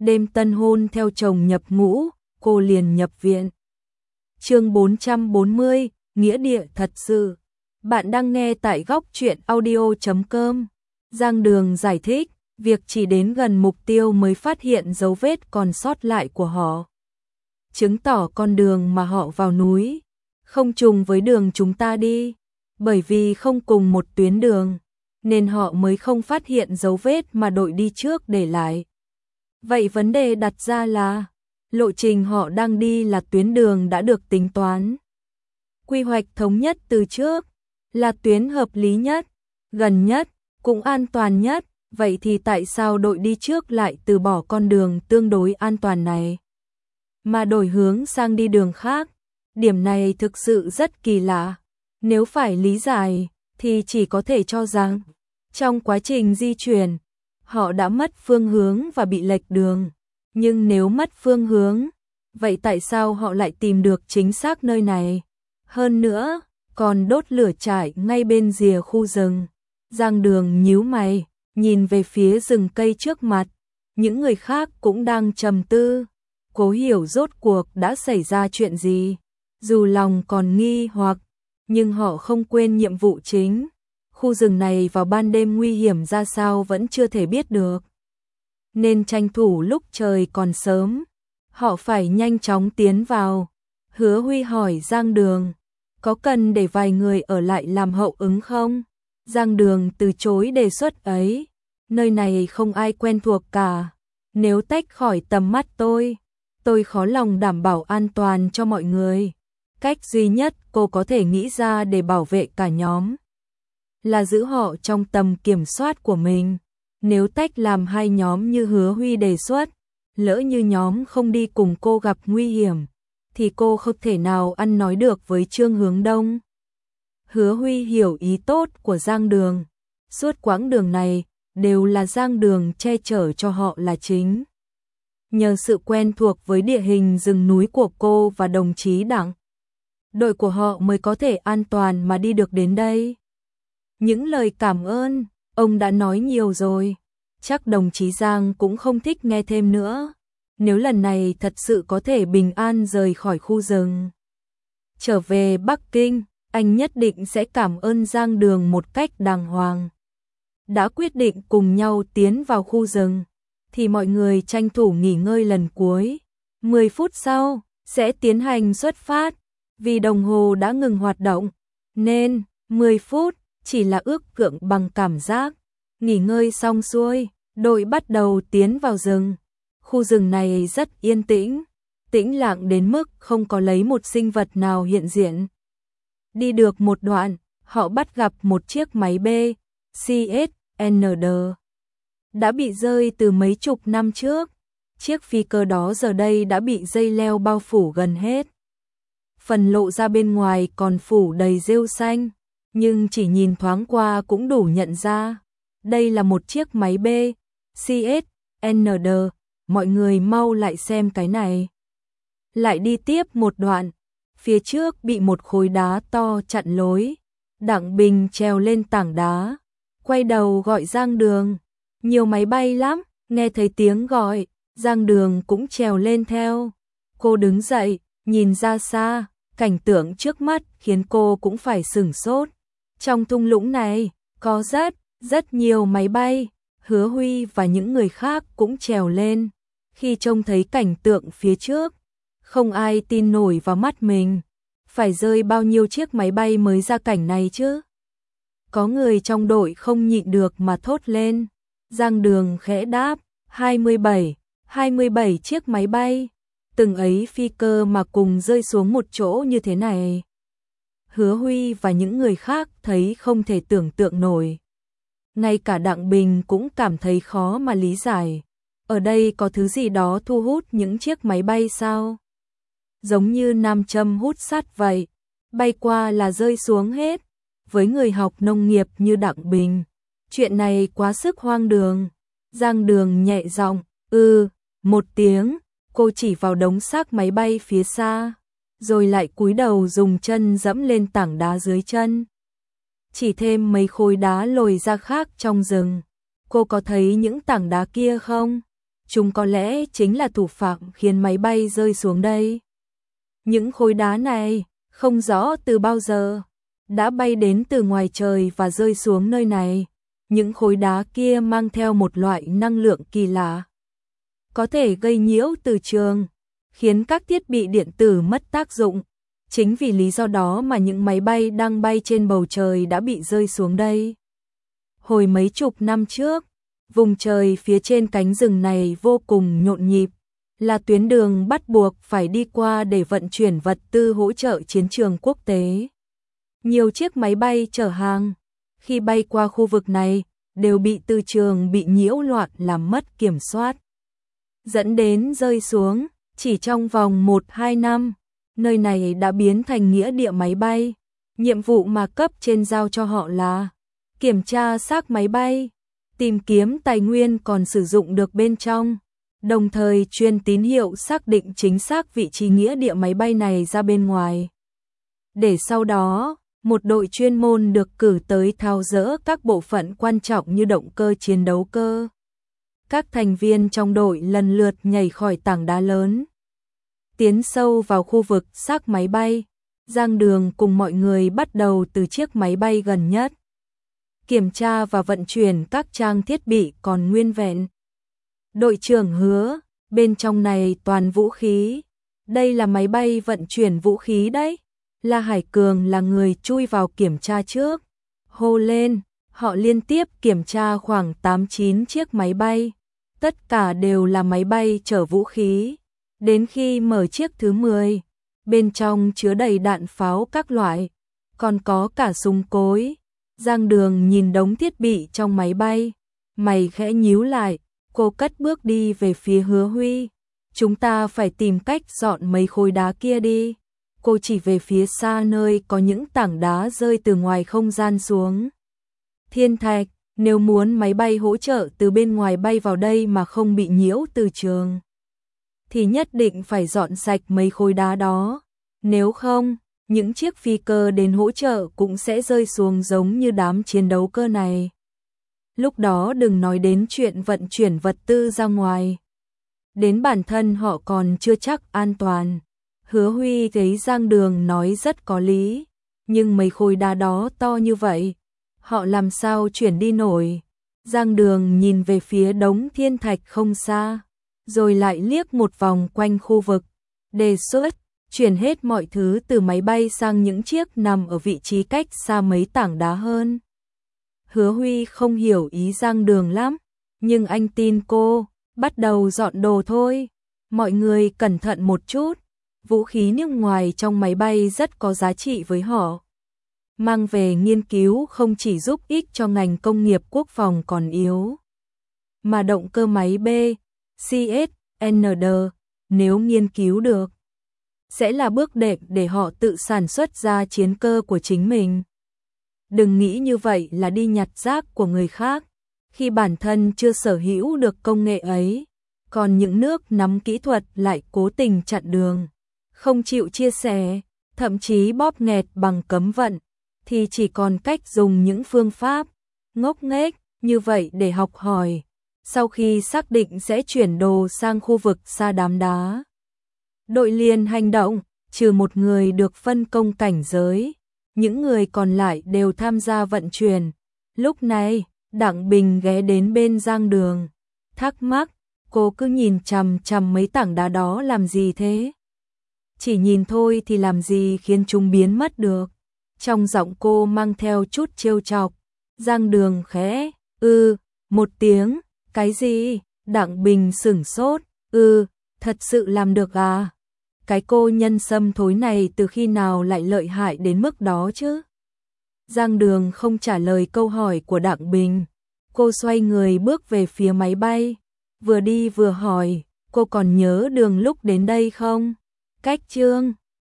đêm tân hôn theo chồng nhập ngũ, cô liền nhập viện. Chương 440, nghĩa địa thật sự. Bạn đang nghe tại góc truyện audio.com. Giang Đường giải thích, việc chỉ đến gần mục tiêu mới phát hiện dấu vết còn sót lại của họ, chứng tỏ con đường mà họ vào núi không trùng với đường chúng ta đi, bởi vì không cùng một tuyến đường, nên họ mới không phát hiện dấu vết mà đội đi trước để lại. Vậy vấn đề đặt ra là, lộ trình họ đang đi là tuyến đường đã được tính toán, quy hoạch thống nhất từ trước, là tuyến hợp lý nhất, gần nhất, cũng an toàn nhất, vậy thì tại sao đội đi trước lại từ bỏ con đường tương đối an toàn này, mà đổi hướng sang đi đường khác? Điểm này thực sự rất kỳ lạ. Nếu phải lý giải, thì chỉ có thể cho rằng, trong quá trình di chuyển, họ đã mất phương hướng và bị lệch đường. Nhưng nếu mất phương hướng, vậy tại sao họ lại tìm được chính xác nơi này? Hơn nữa, còn đốt lửa trại ngay bên rìa khu rừng. Giang Đường nhíu mày, nhìn về phía rừng cây trước mặt. Những người khác cũng đang trầm tư, cố hiểu rốt cuộc đã xảy ra chuyện gì. Dù lòng còn nghi hoặc, nhưng họ không quên nhiệm vụ chính. Khu rừng này vào ban đêm nguy hiểm ra sao vẫn chưa thể biết được, nên tranh thủ lúc trời còn sớm, họ phải nhanh chóng tiến vào. Hứa Huy hỏi Giang Đường, có cần để vài người ở lại làm hậu ứng không? Giang Đường từ chối đề xuất ấy, nơi này không ai quen thuộc cả, nếu tách khỏi tầm mắt tôi khó lòng đảm bảo an toàn cho mọi người. Cách duy nhất cô có thể nghĩ ra để bảo vệ cả nhóm là giữ họ trong tầm kiểm soát của mình. Nếu tách làm hai nhóm như Hứa Huy đề xuất, lỡ như nhóm không đi cùng cô gặp nguy hiểm, thì cô không thể nào ăn nói được với Trương Hướng Đông. Hứa Huy hiểu ý tốt của Giang Đường, suốt quãng đường này đều là Giang Đường che chở cho họ là chính. Nhờ sự quen thuộc với địa hình rừng núi của cô và đồng chí Đặng, đội của họ mới có thể an toàn mà đi được đến đây. Những lời cảm ơn, ông đã nói nhiều rồi, chắc đồng chí Giang cũng không thích nghe thêm nữa. Nếu lần này thật sự có thể bình an rời khỏi khu rừng, trở về Bắc Kinh, anh nhất định sẽ cảm ơn Giang Đường một cách đàng hoàng. Đã quyết định cùng nhau tiến vào khu rừng, thì mọi người tranh thủ nghỉ ngơi lần cuối. 10 phút sau, sẽ tiến hành xuất phát. Vì đồng hồ đã ngừng hoạt động, nên 10 phút chỉ là ước lượng bằng cảm giác. Nghỉ ngơi xong xuôi, đội bắt đầu tiến vào rừng. Khu rừng này rất yên tĩnh, tĩnh lặng đến mức không có lấy một sinh vật nào hiện diện. Đi được một đoạn, họ bắt gặp một chiếc máy B, CSND, đã bị rơi từ mấy chục năm trước. Chiếc phi cơ đó giờ đây đã bị dây leo bao phủ gần hết. Phần lộ ra bên ngoài còn phủ đầy rêu xanh, nhưng chỉ nhìn thoáng qua cũng đủ nhận ra. Đây là một chiếc máy B, CSND, mọi người mau lại xem cái này. Lại đi tiếp một đoạn, phía trước bị một khối đá to chặn lối. Đặng Bình trèo lên tảng đá, quay đầu gọi Giang Đường. Nhiều máy bay lắm, nghe thấy tiếng gọi, Giang Đường cũng trèo lên theo. Cô đứng dậy, nhìn ra xa, cảnh tượng trước mắt khiến cô cũng phải sửng sốt. Trong thung lũng này, có rất nhiều máy bay. Hứa Huy và những người khác cũng trèo lên. Khi trông thấy cảnh tượng phía trước, không ai tin nổi vào mắt mình. Phải rơi bao nhiêu chiếc máy bay mới ra cảnh này chứ? Có người trong đội không nhịn được mà thốt lên. Giang Đường khẽ đáp, 27 chiếc máy bay. Từng ấy phi cơ mà cùng rơi xuống một chỗ như thế này. Hứa Huy và những người khác thấy không thể tưởng tượng nổi. Ngay cả Đặng Bình cũng cảm thấy khó mà lý giải. Ở đây có thứ gì đó thu hút những chiếc máy bay sao? Giống như nam châm hút sắt vậy, bay qua là rơi xuống hết. Với người học nông nghiệp như Đặng Bình, chuyện này quá sức hoang đường. Giang Đường nhẹ giọng, một tiếng, cô chỉ vào đống xác máy bay phía xa, rồi lại cúi đầu dùng chân dẫm lên tảng đá dưới chân. Chỉ thêm mấy khối đá lồi ra khác trong rừng. Cô có thấy những tảng đá kia không? chúng có lẽ chính là thủ phạm khiến máy bay rơi xuống đây. Những khối đá này, không rõ từ bao giờ, đã bay đến từ ngoài trời và rơi xuống nơi này. Những khối đá kia mang theo một loại năng lượng kỳ lạ, có thể gây nhiễu từ trường, khiến các thiết bị điện tử mất tác dụng. Chính vì lý do đó mà những máy bay đang bay trên bầu trời đã bị rơi xuống đây. Hồi mấy chục năm trước, vùng trời phía trên cánh rừng này vô cùng nhộn nhịp, là tuyến đường bắt buộc phải đi qua để vận chuyển vật tư hỗ trợ chiến trường quốc tế. Nhiều chiếc máy bay chở hàng, khi bay qua khu vực này, đều bị từ trường bị nhiễu loạn làm mất kiểm soát, dẫn đến rơi xuống. Chỉ trong vòng 1-2 năm, nơi này đã biến thành nghĩa địa máy bay. Nhiệm vụ mà cấp trên giao cho họ là kiểm tra xác máy bay, tìm kiếm tài nguyên còn sử dụng được bên trong, đồng thời truyền tín hiệu xác định chính xác vị trí nghĩa địa máy bay này ra bên ngoài. Để sau đó, một đội chuyên môn được cử tới tháo dỡ các bộ phận quan trọng như động cơ chiến đấu cơ. Các thành viên trong đội lần lượt nhảy khỏi tảng đá lớn, tiến sâu vào khu vực xác máy bay. Giang Đường cùng mọi người bắt đầu từ chiếc máy bay gần nhất, kiểm tra và vận chuyển các trang thiết bị còn nguyên vẹn. Đội trưởng Hứa, bên trong này toàn vũ khí. Đây là máy bay vận chuyển vũ khí đấy. La Hải Cường là người chui vào kiểm tra trước, hô lên. Họ liên tiếp kiểm tra khoảng 8-9 chiếc máy bay, tất cả đều là máy bay chở vũ khí. Đến khi mở chiếc thứ 10, bên trong chứa đầy đạn pháo các loại, còn có cả súng cối. Giang Đường nhìn đống thiết bị trong máy bay, mày khẽ nhíu lại. Cô cất bước đi về phía Hứa Huy. Chúng ta phải tìm cách dọn mấy khối đá kia đi. Cô chỉ về phía xa nơi có những tảng đá rơi từ ngoài không gian xuống. Thiên thạch, nếu muốn máy bay hỗ trợ từ bên ngoài bay vào đây mà không bị nhiễu từ trường, thì nhất định phải dọn sạch mấy khối đá đó. Nếu không, những chiếc phi cơ đến hỗ trợ cũng sẽ rơi xuống giống như đám chiến đấu cơ này. Lúc đó đừng nói đến chuyện vận chuyển vật tư ra ngoài, đến bản thân họ còn chưa chắc an toàn. Hứa Huy thấy Giang Đường nói rất có lý, nhưng mấy khối đá đó to như vậy, họ làm sao chuyển đi nổi. Giang Đường nhìn về phía đống thiên thạch không xa, rồi lại liếc một vòng quanh khu vực, đề xuất chuyển hết mọi thứ từ máy bay sang những chiếc nằm ở vị trí cách xa mấy tảng đá hơn. Hứa Huy không hiểu ý Giang Đường lắm, nhưng anh tin cô. Bắt đầu dọn đồ thôi. Mọi người cẩn thận một chút. Vũ khí nước ngoài trong máy bay rất có giá trị với họ. Mang về nghiên cứu không chỉ giúp ích cho ngành công nghiệp quốc phòng còn yếu, mà động cơ máy B, CSND, nếu nghiên cứu được, sẽ là bước đệm để họ tự sản xuất ra chiến cơ của chính mình. Đừng nghĩ như vậy là đi nhặt rác của người khác, khi bản thân chưa sở hữu được công nghệ ấy, còn những nước nắm kỹ thuật lại cố tình chặn đường, không chịu chia sẻ, thậm chí bóp nghẹt bằng cấm vận, thì chỉ còn cách dùng những phương pháp ngốc nghếch như vậy để học hỏi, sau khi xác định sẽ chuyển đồ sang khu vực xa đám đá. Đội liền hành động, trừ một người được phân công cảnh giới, những người còn lại đều tham gia vận chuyển. Lúc này, Đặng Bình ghé đến bên Giang Đường, thắc mắc, cô cứ nhìn chằm chằm mấy tảng đá đó làm gì thế? Chỉ nhìn thôi thì làm gì khiến chúng biến mất được? Trong giọng cô mang theo chút trêu chọc. Giang Đường khẽ, một tiếng, cái gì? Đặng Bình sửng sốt, thật sự làm được à? Cái cô nhân sâm thối này từ khi nào lại lợi hại đến mức đó chứ? Giang Đường không trả lời câu hỏi của Đặng Bình. Cô xoay người bước về phía máy bay, vừa đi vừa hỏi, cô còn nhớ đường lúc đến đây không? Cách Chương